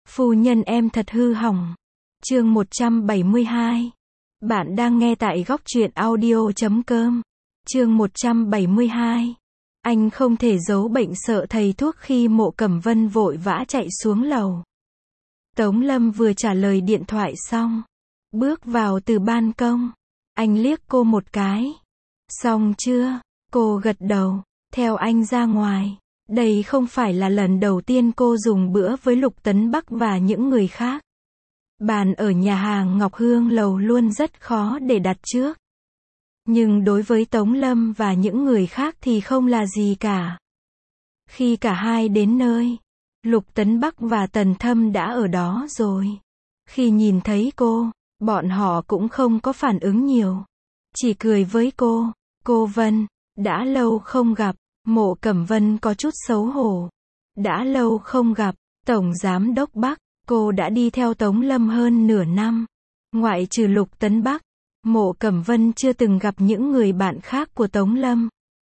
Phu nhân em thật hư hỏng. Chương 172. Bạn đang nghe tại góc truyện audio.com. Chương 172. Anh không thể giấu bệnh sợ thầy thuốc khi Mộ Cẩm Vân vội vã chạy xuống lầu. Tống Lâm vừa trả lời điện thoại xong, bước vào từ ban công. Anh liếc cô một cái. Xong chưa? Cô gật đầu, theo anh ra ngoài. Đây không phải là lần đầu tiên cô dùng bữa với Lục Tấn Bắc và những người khác. Bàn ở nhà hàng Ngọc Hương Lầu luôn rất khó để đặt trước. Nhưng đối với Tống Lâm và những người khác thì không là gì cả. Khi cả hai đến nơi, Lục Tấn Bắc và Tần Thâm đã ở đó rồi. Khi nhìn thấy cô, bọn họ cũng không có phản ứng nhiều. Chỉ cười với cô Vân, đã lâu không gặp. Mộ Cẩm Vân có chút xấu hổ. Đã lâu không gặp, Tổng Giám Đốc Bắc. Cô đã đi theo Tống Lâm hơn nửa năm. Ngoại trừ Lục Tấn Bắc, Mộ Cẩm Vân chưa từng gặp những người bạn khác của Tống Lâm.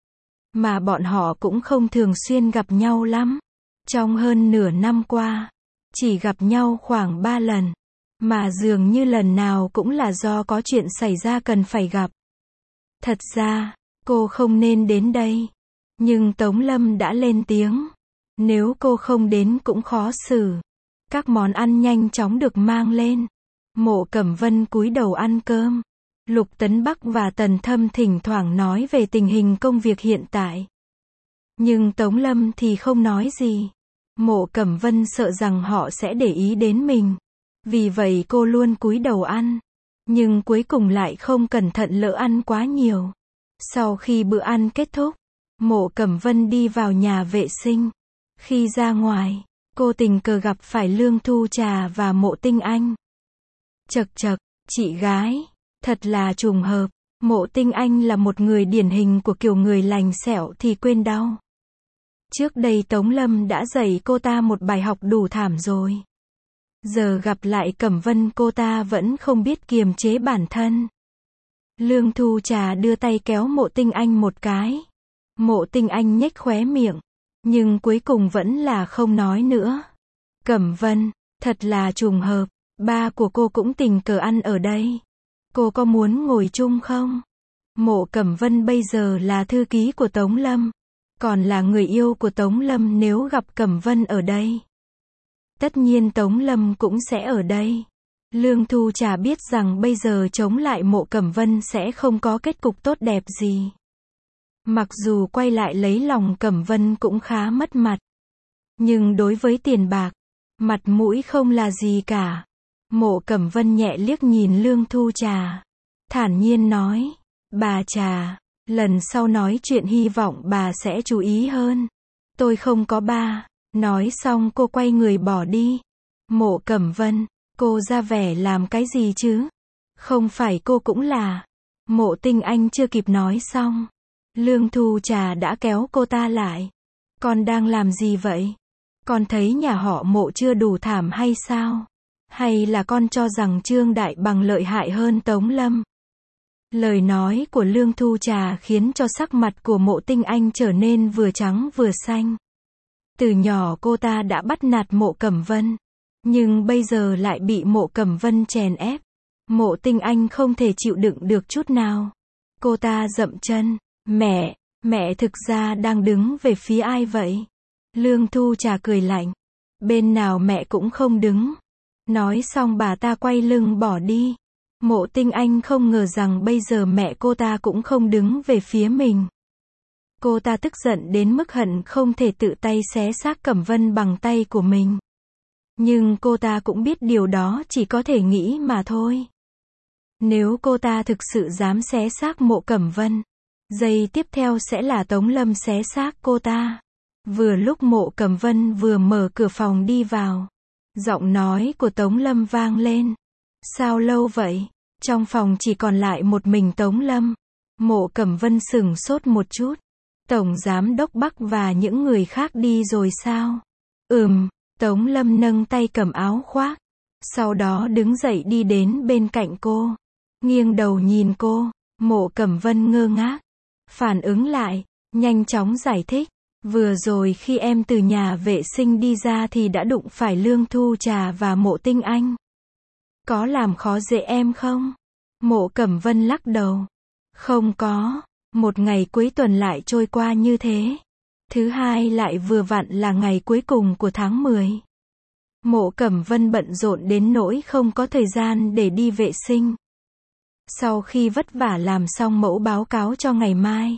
Mà bọn họ cũng không thường xuyên gặp nhau lắm. Trong hơn nửa năm qua, chỉ gặp nhau khoảng 3 lần. Mà dường như lần nào cũng là do có chuyện xảy ra cần phải gặp. Thật ra, cô không nên đến đây. Nhưng Tống Lâm đã lên tiếng. Nếu cô không đến cũng khó xử. Các món ăn nhanh chóng được mang lên. Mộ Cẩm Vân cúi đầu ăn cơm. Lục Tấn Bắc và Tần Thâm thỉnh thoảng nói về tình hình công việc hiện tại. Nhưng Tống Lâm thì không nói gì. Mộ Cẩm Vân sợ rằng họ sẽ để ý đến mình. Vì vậy cô luôn cúi đầu ăn. Nhưng cuối cùng lại không cẩn thận lỡ ăn quá nhiều. Sau khi bữa ăn kết thúc, Mộ Cẩm Vân đi vào nhà vệ sinh. Khi ra ngoài, cô tình cờ gặp phải Lương Thu Trà và Mộ Tinh Anh. Chậc chậc, chị gái, thật là trùng hợp. Mộ Tinh Anh là một người điển hình của kiểu người lành sẹo thì quên đau. Trước đây Tống Lâm đã dạy cô ta một bài học đủ thảm rồi. Giờ gặp lại Cẩm Vân cô ta vẫn không biết kiềm chế bản thân. Lương Thu Trà đưa tay kéo Mộ Tinh Anh một cái. Mộ Tinh Anh nhếch khóe miệng. Nhưng cuối cùng vẫn là không nói nữa. Cẩm Vân, thật là trùng hợp. Ba của cô cũng tình cờ ăn ở đây. Cô có muốn ngồi chung không? Mộ Cẩm Vân bây giờ là thư ký của Tống Lâm. Còn là người yêu của Tống Lâm nếu gặp Cẩm Vân ở đây. Tất nhiên Tống Lâm cũng sẽ ở đây. Lương Thu Trà biết rằng bây giờ chống lại Mộ Cẩm Vân sẽ không có kết cục tốt đẹp gì. Mặc dù quay lại lấy lòng Cẩm Vân cũng khá mất mặt. Nhưng đối với tiền bạc, mặt mũi không là gì cả. Mộ Cẩm Vân nhẹ liếc nhìn Lương Thu Trà. Thản nhiên nói, bà Trà, lần sau nói chuyện hy vọng bà sẽ chú ý hơn. Tôi không có ba. Nói xong cô quay người bỏ đi. Mộ Cẩm Vân, cô ra vẻ làm cái gì chứ? Không phải cô cũng là. Mộ Tinh Anh chưa kịp nói xong. Lương Thu Trà đã kéo cô ta lại. Con đang làm gì vậy? Con thấy nhà họ Mộ chưa đủ thảm hay sao? Hay là con cho rằng Trương Đại Bằng lợi hại hơn Tống Lâm? Lời nói của Lương Thu Trà khiến cho sắc mặt của Mộ Tinh Anh trở nên vừa trắng vừa xanh. Từ nhỏ cô ta đã bắt nạt Mộ Cẩm Vân. Nhưng bây giờ lại bị Mộ Cẩm Vân chèn ép. Mộ Tinh Anh không thể chịu đựng được chút nào. Cô ta dậm chân. Mẹ thực ra đang đứng về phía ai vậy? Lương Thu Trà cười lạnh. Bên nào mẹ cũng không đứng. Nói xong bà ta quay lưng bỏ đi. Mộ Tinh Anh không ngờ rằng bây giờ mẹ cô ta cũng không đứng về phía mình. Cô ta tức giận đến mức hận không thể tự tay xé xác Cẩm Vân bằng tay của mình. Nhưng cô ta cũng biết điều đó chỉ có thể nghĩ mà thôi. Nếu cô ta thực sự dám xé xác Mộ Cẩm Vân, giây tiếp theo sẽ là Tống Lâm xé xác cô ta. Vừa lúc Mộ Cẩm Vân vừa mở cửa phòng đi vào, giọng nói của Tống Lâm vang lên. Sao lâu vậy? Trong phòng chỉ còn lại một mình Tống Lâm. Mộ Cẩm Vân sửng sốt một chút. Tổng Giám Đốc Bắc và những người khác đi rồi sao? Tống Lâm nâng tay cầm áo khoác. Sau đó đứng dậy đi đến bên cạnh cô. Nghiêng đầu nhìn cô. Mộ Cẩm Vân ngơ ngác. Phản ứng lại, nhanh chóng giải thích. Vừa rồi khi em từ nhà vệ sinh đi ra thì đã đụng phải Lương Thu Trà và Mộ Tinh Anh. Có làm khó dễ em không? Mộ Cẩm Vân lắc đầu. Không có, một ngày cuối tuần lại trôi qua như thế. Thứ hai lại vừa vặn là ngày cuối cùng của tháng 10. Mộ Cẩm Vân bận rộn đến nỗi không có thời gian để đi vệ sinh. Sau khi vất vả làm xong mẫu báo cáo cho ngày mai,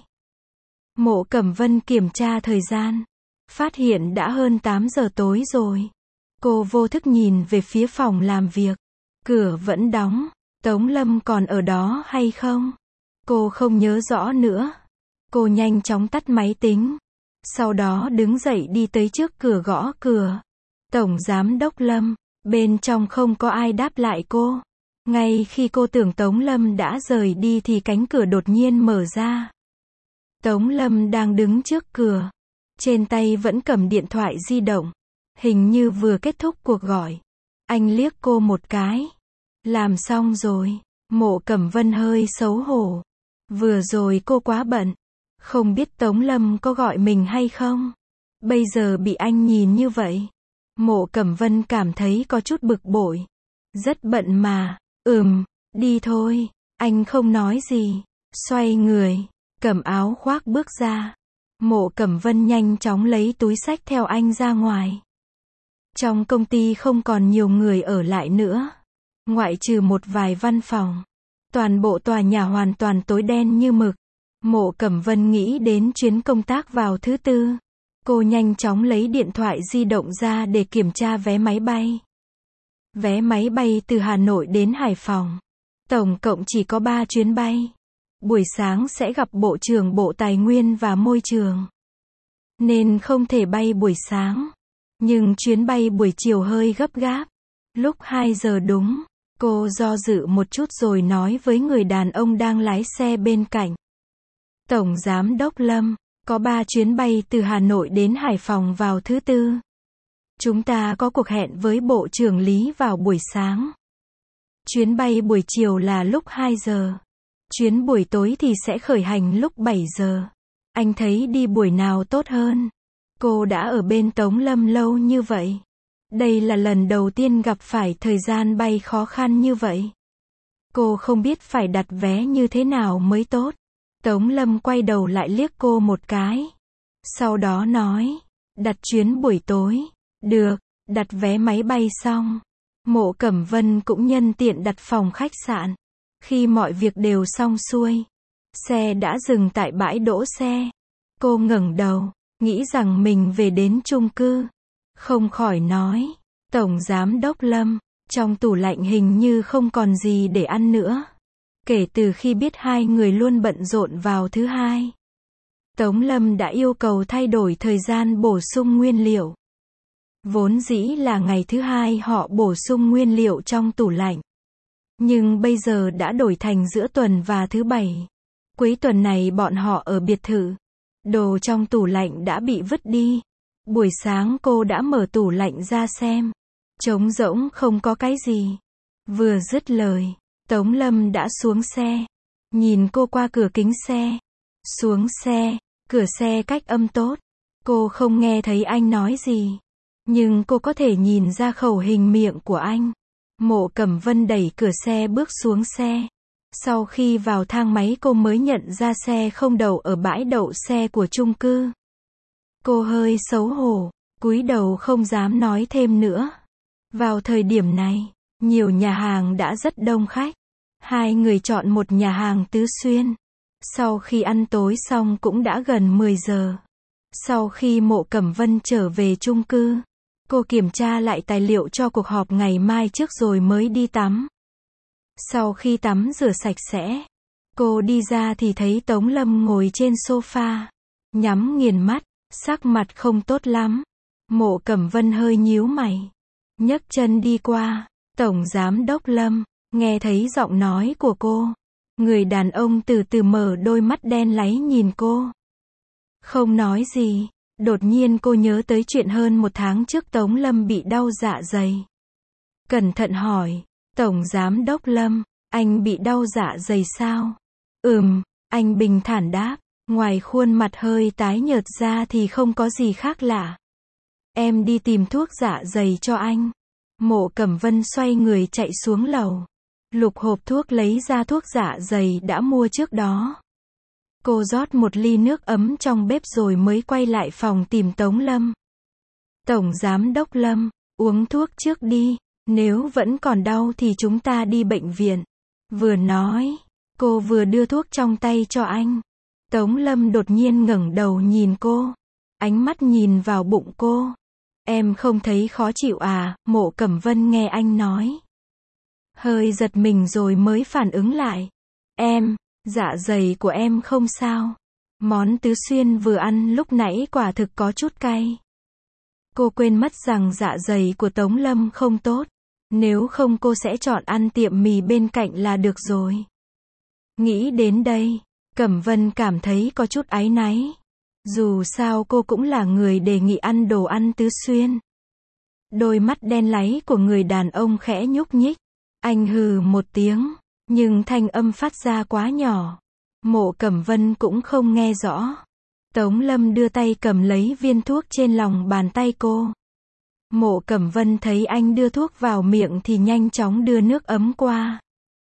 Mộ Cẩm Vân kiểm tra thời gian, phát hiện đã hơn 8 giờ tối rồi. Cô vô thức nhìn về phía phòng làm việc. Cửa vẫn đóng. Tống Lâm còn ở đó hay không? Cô không nhớ rõ nữa. Cô nhanh chóng tắt máy tính. Sau đó đứng dậy đi tới trước cửa gõ cửa. Tổng Giám đốc Lâm. Bên trong không có ai đáp lại cô. Ngay khi cô tưởng Tống Lâm đã rời đi thì cánh cửa đột nhiên mở ra. Tống Lâm đang đứng trước cửa. Trên tay vẫn cầm điện thoại di động. Hình như vừa kết thúc cuộc gọi. Anh liếc cô một cái. Làm xong rồi. Mộ Cẩm Vân hơi xấu hổ. Vừa rồi cô quá bận. Không biết Tống Lâm có gọi mình hay không. Bây giờ bị anh nhìn như vậy. Mộ Cẩm Vân cảm thấy có chút bực bội. Rất bận mà. Đi thôi. Anh không nói gì. Xoay người. Cầm áo khoác bước ra. Mộ Cẩm Vân nhanh chóng lấy túi xách theo anh ra ngoài. Trong công ty không còn nhiều người ở lại nữa. Ngoại trừ một vài văn phòng. Toàn bộ tòa nhà hoàn toàn tối đen như mực. Mộ Cẩm Vân nghĩ đến chuyến công tác vào thứ tư. Cô nhanh chóng lấy điện thoại di động ra để kiểm tra vé máy bay. Vé máy bay từ Hà Nội đến Hải Phòng. Tổng cộng chỉ có 3 chuyến bay. Buổi sáng sẽ gặp Bộ trưởng Bộ Tài nguyên và Môi trường. Nên không thể bay buổi sáng. Nhưng chuyến bay buổi chiều hơi gấp gáp. Lúc 2 giờ đúng. Cô do dự một chút rồi nói với người đàn ông đang lái xe bên cạnh. Tổng Giám đốc Lâm, có 3 chuyến bay từ Hà Nội đến Hải Phòng vào thứ tư. Chúng ta có cuộc hẹn với Bộ trưởng Lý vào buổi sáng. Chuyến bay buổi chiều là lúc 2 giờ. Chuyến buổi tối thì sẽ khởi hành lúc 7 giờ. Anh thấy đi buổi nào tốt hơn? Cô đã ở bên Tống Lâm lâu như vậy. Đây là lần đầu tiên gặp phải thời gian bay khó khăn như vậy. Cô không biết phải đặt vé như thế nào mới tốt. Tống Lâm quay đầu lại liếc cô một cái. Sau đó nói, đặt chuyến buổi tối. Được, đặt vé máy bay xong. Mộ Cẩm Vân cũng nhân tiện đặt phòng khách sạn. Khi mọi việc đều xong xuôi, xe đã dừng tại bãi đỗ xe. Cô ngẩng đầu, nghĩ rằng mình về đến chung cư. Không khỏi nói, Tổng Giám đốc Lâm, trong tủ lạnh hình như không còn gì để ăn nữa. Kể từ khi biết hai người luôn bận rộn vào thứ hai, Tống Lâm đã yêu cầu thay đổi thời gian bổ sung nguyên liệu. Vốn dĩ là ngày thứ hai họ bổ sung nguyên liệu trong tủ lạnh. Nhưng bây giờ đã đổi thành giữa tuần và thứ bảy. Cuối tuần này bọn họ ở biệt thự. Đồ trong tủ lạnh đã bị vứt đi. Buổi sáng cô đã mở tủ lạnh ra xem. Trống rỗng không có cái gì. Vừa dứt lời, Tống Lâm đã xuống xe. Nhìn cô qua cửa kính xe. Xuống xe, cửa xe cách âm tốt. Cô không nghe thấy anh nói gì. Nhưng cô có thể nhìn ra khẩu hình miệng của anh. Mộ Cẩm Vân đẩy cửa xe bước xuống xe. Sau khi vào thang máy cô mới nhận ra xe không đậu ở bãi đậu xe của chung cư. Cô hơi xấu hổ, cúi đầu không dám nói thêm nữa. Vào thời điểm này, nhiều nhà hàng đã rất đông khách. Hai người chọn một nhà hàng Tứ Xuyên. Sau khi ăn tối xong cũng đã gần 10 giờ. Sau khi Mộ Cẩm Vân trở về chung cư, cô kiểm tra lại tài liệu cho cuộc họp ngày mai trước rồi mới đi tắm. Sau khi tắm rửa sạch sẽ, cô đi ra thì thấy Tống Lâm ngồi trên sofa, nhắm nghiền mắt, sắc mặt không tốt lắm. Mộ Cẩm Vân hơi nhíu mày, nhấc chân đi qua. Tổng Giám đốc Lâm, nghe thấy giọng nói của cô. Người đàn ông từ từ mở đôi mắt đen láy nhìn cô. Không nói gì. Đột nhiên cô nhớ tới chuyện hơn 1 tháng trước Tống Lâm bị đau dạ dày. Cẩn thận hỏi, Tổng Giám đốc Lâm, anh bị đau dạ dày sao? Anh bình thản đáp, Ngoài khuôn mặt hơi tái nhợt ra thì không có gì khác lạ. Em đi tìm thuốc dạ dày cho anh. Mộ Cẩm Vân xoay người chạy xuống lầu. Lục hộp thuốc lấy ra thuốc dạ dày đã mua trước đó. Cô rót một ly nước ấm trong bếp rồi mới quay lại phòng tìm Tống Lâm. Tổng Giám đốc Lâm, uống thuốc trước đi, nếu vẫn còn đau thì chúng ta đi bệnh viện. Vừa nói, cô vừa đưa thuốc trong tay cho anh. Tống Lâm đột nhiên ngẩng đầu nhìn cô, ánh mắt nhìn vào bụng cô. Em không thấy khó chịu à? Mộ Cẩm Vân nghe anh nói, hơi giật mình rồi mới phản ứng lại. Em, dạ dày của em không sao. Món tứ xuyên vừa ăn lúc nãy quả thực có chút cay. Cô quên mất rằng dạ dày của Tống Lâm không tốt. Nếu không cô sẽ chọn ăn tiệm mì bên cạnh là được rồi. Nghĩ đến đây, Cẩm Vân cảm thấy có chút áy náy. Dù sao cô cũng là người đề nghị ăn đồ ăn tứ xuyên. Đôi mắt đen láy của người đàn ông khẽ nhúc nhích. Anh hừ một tiếng, nhưng thanh âm phát ra quá nhỏ. Mộ Cẩm Vân cũng không nghe rõ. Tống Lâm đưa tay cầm lấy viên thuốc trên lòng bàn tay cô. Mộ Cẩm Vân thấy anh đưa thuốc vào miệng thì nhanh chóng đưa nước ấm qua.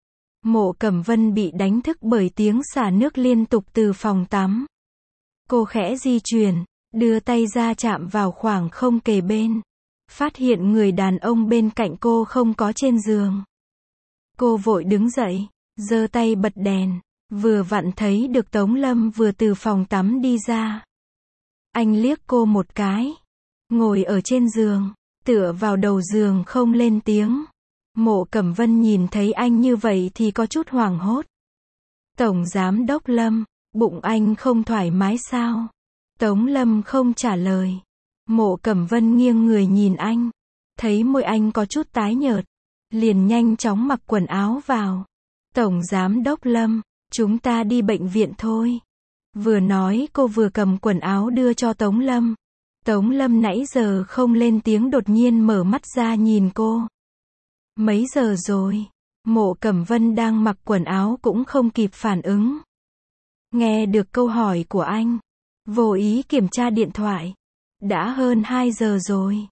Mộ Cẩm Vân bị đánh thức bởi tiếng xả nước liên tục từ phòng tắm. Cô khẽ di chuyển, đưa tay ra chạm vào khoảng không kề bên. Phát hiện người đàn ông bên cạnh cô không có trên giường. Cô vội đứng dậy, giơ tay bật đèn, vừa vặn thấy được Tống Lâm vừa từ phòng tắm đi ra. Anh liếc cô một cái, ngồi ở trên giường, tựa vào đầu giường không lên tiếng. Mộ Cẩm Vân nhìn thấy anh như vậy thì có chút hoảng hốt. Tổng Giám đốc Lâm, bụng anh không thoải mái sao? Tống Lâm không trả lời. Mộ Cẩm Vân nghiêng người nhìn anh, thấy môi anh có chút tái nhợt, liền nhanh chóng mặc quần áo vào. Tổng Giám đốc Lâm, chúng ta đi bệnh viện thôi. Vừa nói cô vừa cầm quần áo đưa cho Tống Lâm. Tống Lâm nãy giờ không lên tiếng đột nhiên mở mắt ra nhìn cô. Mấy giờ rồi? Mộ Cẩm Vân đang mặc quần áo cũng không kịp phản ứng. Nghe được câu hỏi của anh, vô ý kiểm tra điện thoại. Đã hơn 2 giờ rồi.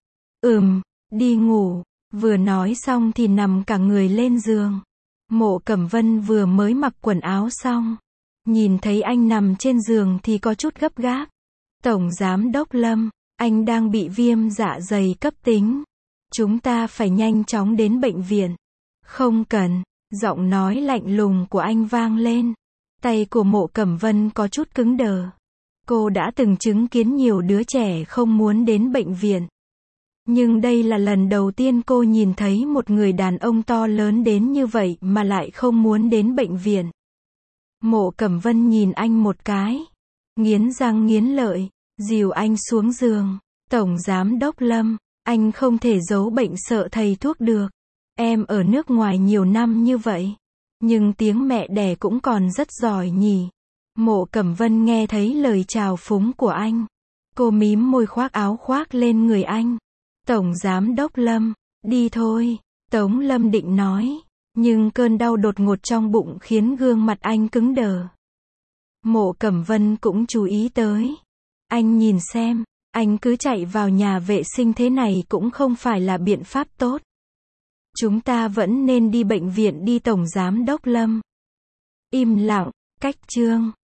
Đi ngủ. Vừa nói xong thì nằm cả người lên giường. Mộ Cẩm Vân vừa mới mặc quần áo xong, nhìn thấy anh nằm trên giường thì có chút gấp gáp. Tổng Giám đốc Lâm, anh đang bị viêm dạ dày cấp tính. Chúng ta phải nhanh chóng đến bệnh viện. Không cần. Giọng nói lạnh lùng của anh vang lên. Tay của Mộ Cẩm Vân có chút cứng đờ. Cô đã từng chứng kiến nhiều đứa trẻ không muốn đến bệnh viện. Nhưng đây là lần đầu tiên cô nhìn thấy một người đàn ông to lớn đến như vậy mà lại không muốn đến bệnh viện. Mộ Cẩm Vân nhìn anh một cái, nghiến răng nghiến lợi, dìu anh xuống giường. Tổng Giám đốc Lâm, anh không thể giấu bệnh sợ thầy thuốc được. Em ở nước ngoài nhiều năm như vậy, nhưng tiếng mẹ đẻ cũng còn rất giỏi nhỉ. Mộ Cẩm Vân nghe thấy lời chào phúng của anh. Cô mím môi khoác áo khoác lên người anh. Tổng Giám đốc Lâm, đi thôi. Tống Lâm định nói, nhưng cơn đau đột ngột trong bụng khiến gương mặt anh cứng đờ. Mộ Cẩm Vân cũng chú ý tới. Anh nhìn xem, anh cứ chạy vào nhà vệ sinh thế này cũng không phải là biện pháp tốt. Chúng ta vẫn nên đi bệnh viện đi Tổng Giám đốc Lâm. Im lặng, cách chương.